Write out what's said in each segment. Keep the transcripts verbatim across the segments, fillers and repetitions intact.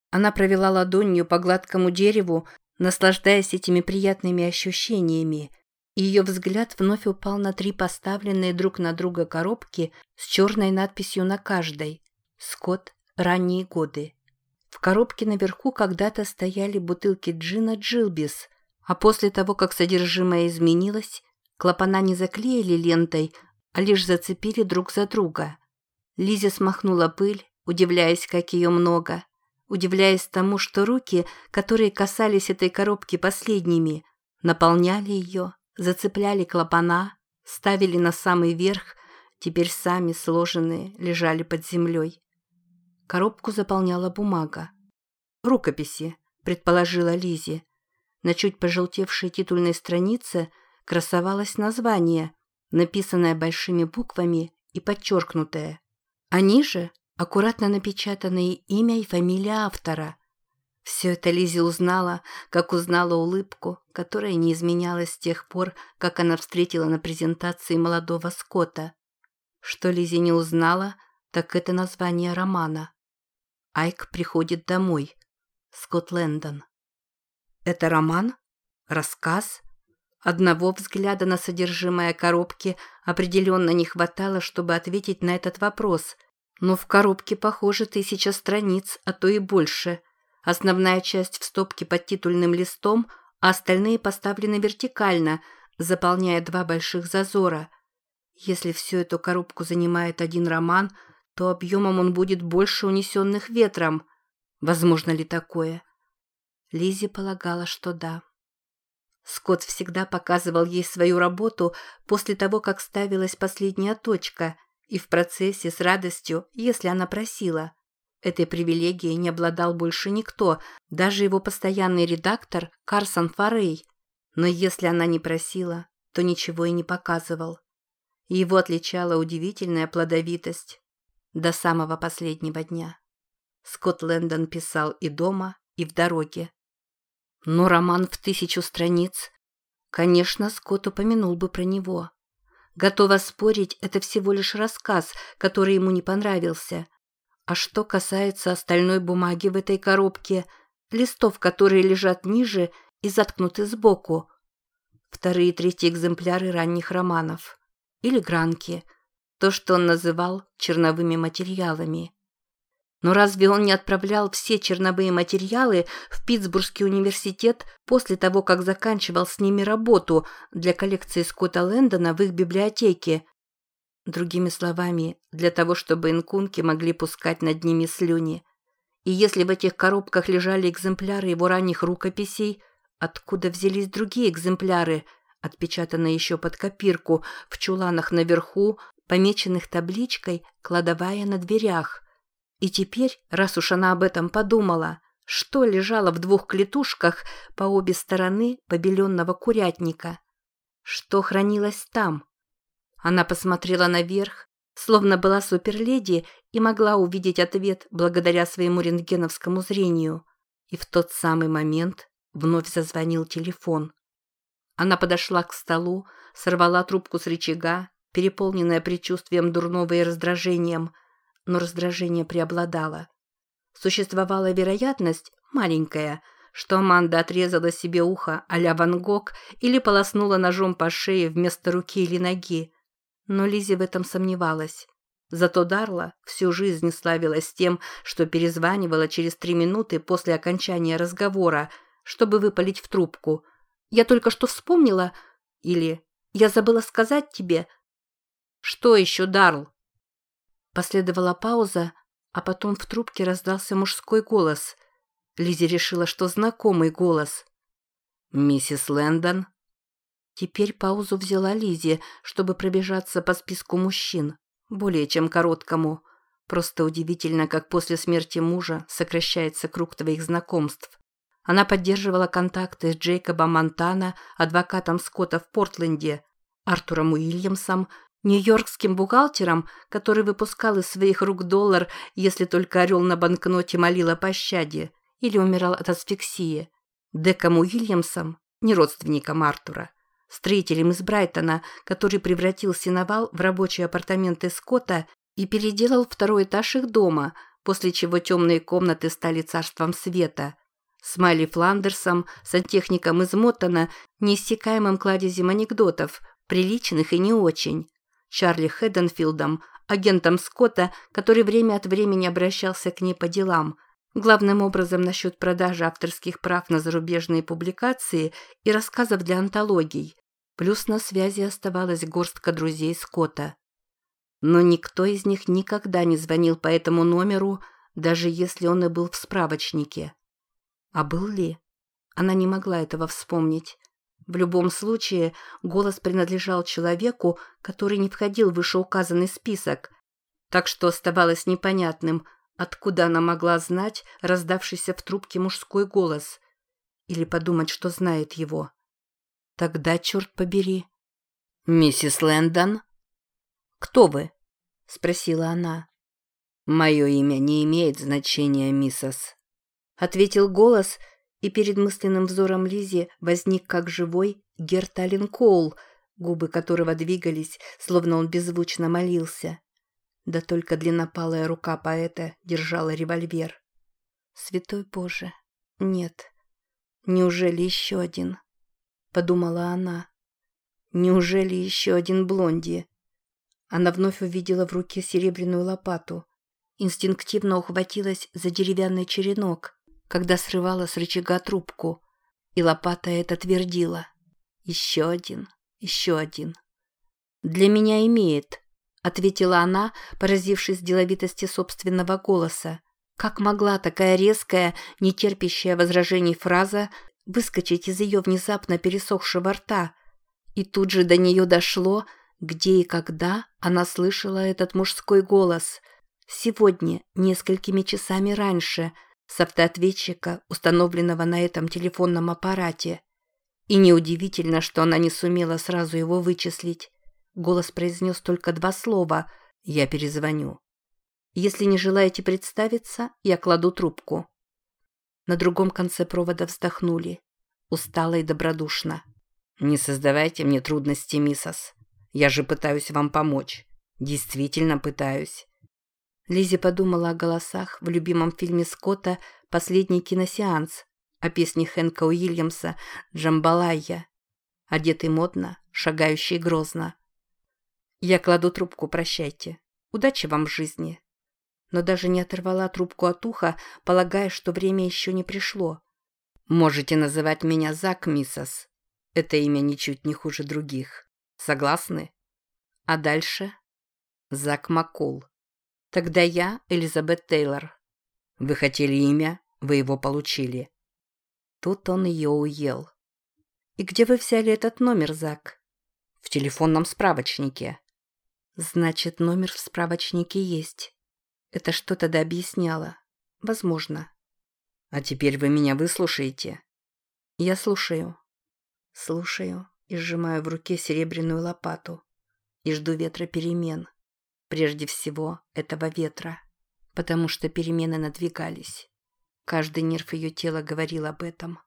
Она провела ладонью по гладкому дереву, наслаждаясь этими приятными ощущениями, и ее взгляд вновь упал на три поставленные друг на друга коробки с черной надписью на каждой «Скотт. Ранние годы». В коробке наверху когда-то стояли бутылки джина «Джилбис», а после того, как содержимое изменилось, клапана не заклеили лентой, а лишь зацепили друг за друга. Лиза смахнула пыль, удивляясь, как ее много, удивляясь тому, что руки, которые касались этой коробки последними, наполняли ее, зацепляли клапана, ставили на самый верх, теперь сами сложенные лежали под землей. Коробку заполняла бумага. «Рукописи», — предположила Лизи. На чуть пожелтевшей титульной странице красовалось название, написанное большими буквами и подчеркнутое. А ниже аккуратно напечатанные имя и фамилия автора. Все это Лизи узнала, как узнала улыбку, которая не изменялась с тех пор, как она встретила на презентации молодого Скотта. Что Лизи не узнала, так это название романа. «Айк приходит домой». Скотт Лэндон. Это роман? Рассказ? Одного взгляда на содержимое коробки определенно не хватало, чтобы ответить на этот вопрос. Но в коробке, похоже, тысяча страниц, а то и больше. Основная часть в стопке под титульным листом, а остальные поставлены вертикально, заполняя два больших зазора. Если всю эту коробку занимает один роман, то объемом он будет больше унесенных ветром. Возможно ли такое? Лизи полагала, что да. Скотт всегда показывал ей свою работу после того, как ставилась последняя точка, и в процессе с радостью, если она просила. Этой привилегией не обладал больше никто, даже его постоянный редактор Карсон Фаррей. Но если она не просила, то ничего и не показывал. Его отличала удивительная плодовитость. До самого последнего дня. Скотт Лэндон писал и дома, и в дороге. Но роман в тысячу страниц. Конечно, Скотт упомянул бы про него. Готова спорить, это всего лишь рассказ, который ему не понравился. А что касается остальной бумаги в этой коробке, листов, которые лежат ниже и заткнуты сбоку. Вторые и третьи экземпляры ранних романов. Или гранки. То, что он называл черновыми материалами. Но разве он не отправлял все черновые материалы в Питтсбургский университет после того, как заканчивал с ними работу для коллекции Скотта Лэндона в их библиотеке? Другими словами, для того, чтобы инкунки могли пускать над ними слюни. И если в этих коробках лежали экземпляры его ранних рукописей, откуда взялись другие экземпляры, отпечатанные еще под копирку, в чуланах наверху, помеченных табличкой «Кладовая на дверях». И теперь, раз уж она об этом подумала, что лежало в двух клетушках по обе стороны побеленного курятника? Что хранилось там? Она посмотрела наверх, словно была суперледи и могла увидеть ответ благодаря своему рентгеновскому зрению. И в тот самый момент вновь зазвонил телефон. Она подошла к столу, сорвала трубку с рычага, переполненная предчувствием дурного и раздражением, но раздражение преобладало. Существовала вероятность, маленькая, что Аманда отрезала себе ухо а-ля Ван Гог или полоснула ножом по шее вместо руки или ноги. Но Лизи в этом сомневалась. Зато Дарла всю жизнь славилась тем, что перезванивала через три минуты после окончания разговора, чтобы выпалить в трубку. «Я только что вспомнила» или «Я забыла сказать тебе». «Что еще, Дарл?» Последовала пауза, а потом в трубке раздался мужской голос. Лизи решила, что знакомый голос. «Миссис Лэндон?» Теперь паузу взяла Лизи, чтобы пробежаться по списку мужчин, более чем короткому. Просто удивительно, как после смерти мужа сокращается круг твоих знакомств. Она поддерживала контакты с Джейкобом Монтана, адвокатом Скотта в Портленде, Артуром Уильямсом, нью-йоркским бухгалтером, который выпускал из своих рук доллар, если только орел на банкноте молил о пощаде или умирал от асфиксии, Деком Уильямсом, не родственником Артура, строителем из Брайтона, который превратил сеновал в рабочие апартаменты Скотта и переделал второй этаж их дома, после чего темные комнаты стали царством света. С Майли Фландерсом, сантехником из Моттона, неиссякаемым кладезем анекдотов, приличных и не очень. Чарли Хэдденфилдом, агентом Скотта, который время от времени обращался к ней по делам, главным образом насчет продажи авторских прав на зарубежные публикации и рассказов для антологий. Плюс на связи оставалась горстка друзей Скотта. Но никто из них никогда не звонил по этому номеру, даже если он и был в справочнике. А был ли? Она не могла этого вспомнить. В любом случае, голос принадлежал человеку, который не входил в вышеуказанный список, так что оставалось непонятным, откуда она могла знать раздавшийся в трубке мужской голос, или подумать, что знает его. Тогда, черт побери. «Миссис Лэндон?» «Кто вы?» — спросила она. «Мое имя не имеет значения, миссис», — ответил голос, и перед мысленным взором Лизи возник как живой Герт Аллен Коул, губы которого двигались, словно он беззвучно молился. Да только длиннопалая рука поэта держала револьвер. «Святой Боже, нет. Неужели еще один?» — подумала она. «Неужели еще один блонди?» Она вновь увидела в руке серебряную лопату. Инстинктивно ухватилась за деревянный черенок, когда срывала с рычага трубку, и лопата эта твердила: «Еще один, еще один». «Для меня имеет», — ответила она, поразившись деловитости собственного голоса. Как могла такая резкая, нетерпящая возражений фраза выскочить из ее внезапно пересохшего рта? И тут же до нее дошло, где и когда она слышала этот мужской голос. Сегодня, несколькими часами раньше, с автоответчика, установленного на этом телефонном аппарате. И неудивительно, что она не сумела сразу его вычислить. Голос произнес только два слова: «Я перезвоню». «Если не желаете представиться, я кладу трубку». На другом конце провода вздохнули, устало и добродушно. «Не создавайте мне трудностей, миссис. Я же пытаюсь вам помочь. Действительно пытаюсь». Лизи подумала о голосах в любимом фильме Скотта «Последний киносеанс», о песне Хэнка Уильямса «Джамбалайя», одетый модно, шагающий грозно. «Я кладу трубку, прощайте. Удачи вам в жизни». Но даже не оторвала трубку от уха, полагая, что время еще не пришло. «Можете называть меня Зак, миссис. Это имя ничуть не хуже других. Согласны?» «А дальше?» «Зак Маккул. Тогда я Элизабет Тейлор. Вы хотели имя, вы его получили». Тут он ее уел. «И где вы взяли этот номер, Зак?» «В телефонном справочнике». «Значит, номер в справочнике есть. Это что тогда объясняло? Возможно». «А теперь вы меня выслушаете?» «Я слушаю». Слушаю и сжимаю в руке серебряную лопату. И жду ветра перемен. Прежде всего, этого ветра. Потому что перемены надвигались. Каждый нерв ее тела говорил об этом.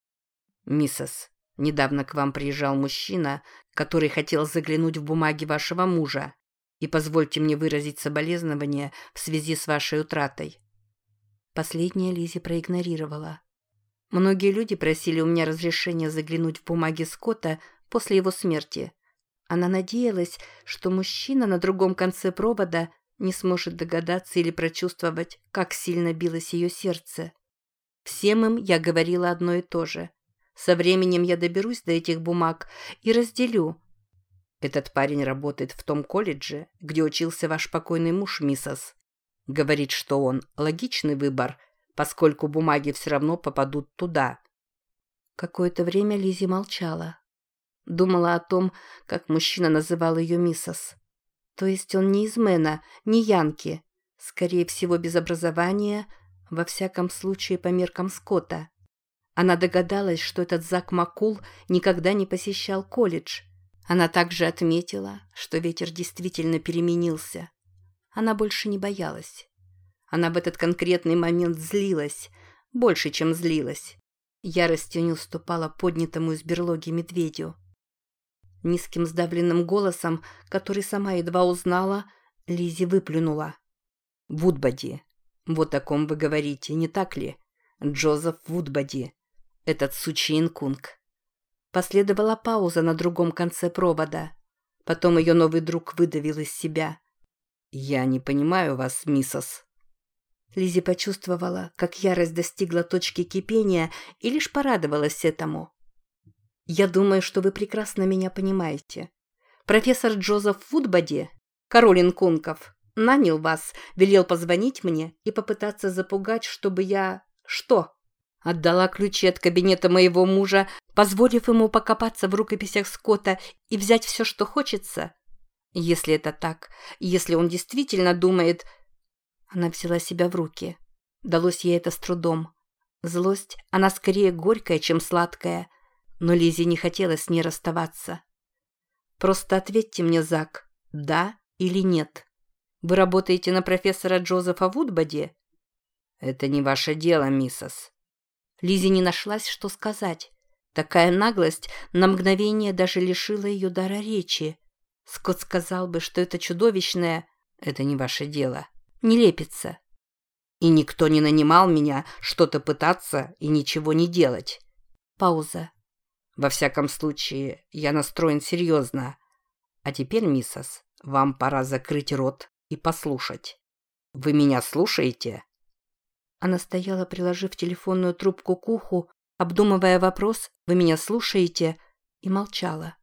«Миссис, недавно к вам приезжал мужчина, который хотел заглянуть в бумаги вашего мужа. И позвольте мне выразить соболезнования в связи с вашей утратой». Последнее Лизи проигнорировала. Многие люди просили у меня разрешения заглянуть в бумаги Скотта после его смерти. Она надеялась, что мужчина на другом конце провода не сможет догадаться или прочувствовать, как сильно билось ее сердце. Всем им я говорила одно и то же. Со временем я доберусь до этих бумаг и разделю. «Этот парень работает в том колледже, где учился ваш покойный муж, миссис. Говорит, что он логичный выбор, поскольку бумаги все равно попадут туда». Какое-то время Лизи молчала. Думала о том, как мужчина называл ее миссис. То есть он не из Мэна, не янки. Скорее всего, без образования, во всяком случае по меркам Скотта. Она догадалась, что этот Зак Маккул никогда не посещал колледж. Она также отметила, что ветер действительно переменился. Она больше не боялась. Она в этот конкретный момент злилась, больше, чем злилась. Яростью не уступала поднятому из берлоги медведю. Низким сдавленным голосом, который сама едва узнала, Лизи выплюнула: «Вудбоди, Вот о ком вы говорите, не так ли? Джозеф Вудбоди, этот сучий инкунг». Последовала пауза на другом конце провода. Потом ее новый друг выдавил из себя: «Я не понимаю вас, миссис». Лиззи почувствовала, как ярость достигла точки кипения, и лишь порадовалась этому. «Я думаю, что вы прекрасно меня понимаете. Профессор Джозеф Вудбоди, король инкунков, нанял вас, велел позвонить мне и попытаться запугать, чтобы я... Что? Отдала ключи от кабинета моего мужа, позволив ему покопаться в рукописях Скотта и взять все, что хочется? Если это так, если он действительно думает...» Она взяла себя в руки. Далось ей это с трудом. Злость, она скорее горькая, чем сладкая. Но Лиззи не хотела с ней расставаться. «Просто ответьте мне, Зак, да или нет. Вы работаете на профессора Джозефа Вудбоди?» «Это не ваше дело, миссис». Лиззи не нашлась, что сказать. Такая наглость на мгновение даже лишила ее дара речи. Скотт сказал бы, что это чудовищное... «Это не ваше дело». Нелепица. «И никто не нанимал меня что-то пытаться и ничего не делать». Пауза. «Во всяком случае, я настроен серьезно. А теперь, миссис, вам пора закрыть рот и послушать. Вы меня слушаете?» Она стояла, приложив телефонную трубку к уху, обдумывая вопрос «Вы меня слушаете?» и молчала.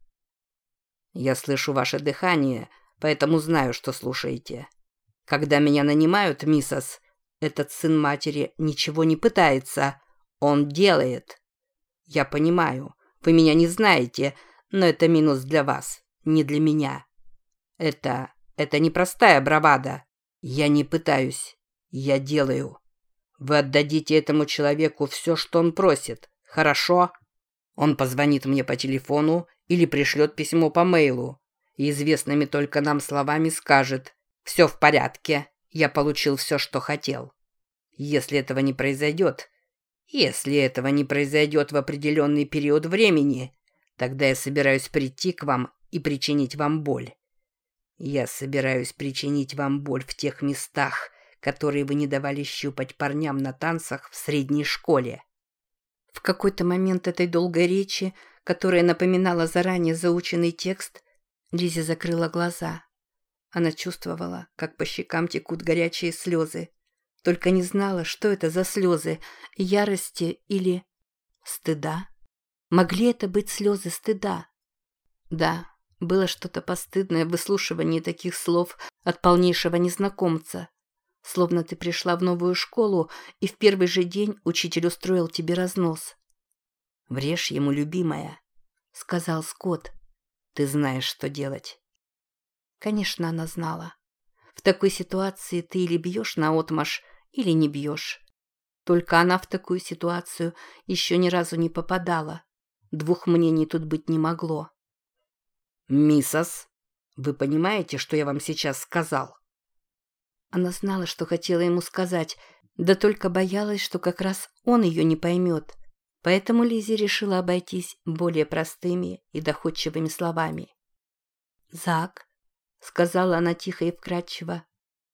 «Я слышу ваше дыхание, поэтому знаю, что слушаете. Когда меня нанимают, миссис, этот сын матери ничего не пытается, он делает. Я понимаю, вы меня не знаете, но это минус для вас, не для меня. Это... это непростая бравада. Я не пытаюсь, я делаю. Вы отдадите этому человеку все, что он просит, хорошо? Он позвонит мне по телефону или пришлет письмо по мейлу, и известными только нам словами скажет: «Все в порядке, я получил все, что хотел». Если этого не произойдет, если этого не произойдет в определенный период времени, тогда я собираюсь прийти к вам и причинить вам боль. Я собираюсь причинить вам боль в тех местах, которые вы не давали щупать парням на танцах в средней школе». В какой-то момент этой долгой речи, которая напоминала заранее заученный текст, Лиззи закрыла глаза. Она чувствовала, как по щекам текут горячие слезы. Только не знала, что это за слезы, ярости или стыда. Могли это быть слезы стыда? Да, было что-то постыдное в выслушивании таких слов от полнейшего незнакомца. Словно ты пришла в новую школу, и в первый же день учитель устроил тебе разнос. «Врежь ему, любимая», — сказал Скотт. «Ты знаешь, что делать». Конечно, она знала. В такой ситуации ты или бьешь наотмашь, или не бьешь. Только она в такую ситуацию еще ни разу не попадала. Двух мнений тут быть не могло. «Миссис, вы понимаете, что я вам сейчас сказал?» Она знала, что хотела ему сказать, да только боялась, что как раз он ее не поймет. Поэтому Лиззи решила обойтись более простыми и доходчивыми словами. «Зак», — сказала она тихо и вкрадчиво.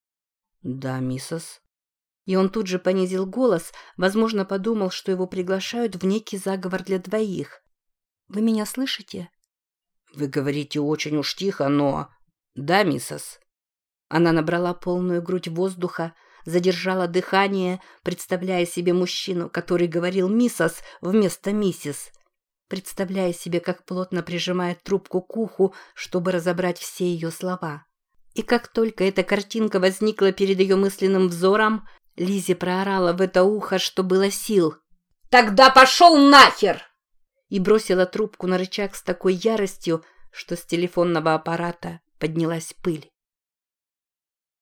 «Да, миссис». И он тут же понизил голос, возможно, подумал, что его приглашают в некий заговор для двоих. «Вы меня слышите?» «Вы говорите очень уж тихо, но...» «Да, миссис». Она набрала полную грудь воздуха, задержала дыхание, представляя себе мужчину, который говорил «миссис» вместо «миссис», представляя себе, как плотно прижимает трубку к уху, чтобы разобрать все ее слова. И как только эта картинка возникла перед ее мысленным взором, Лиззи проорала в это ухо, что было сил: «Тогда пошел нахер!» и бросила трубку на рычаг с такой яростью, что с телефонного аппарата поднялась пыль.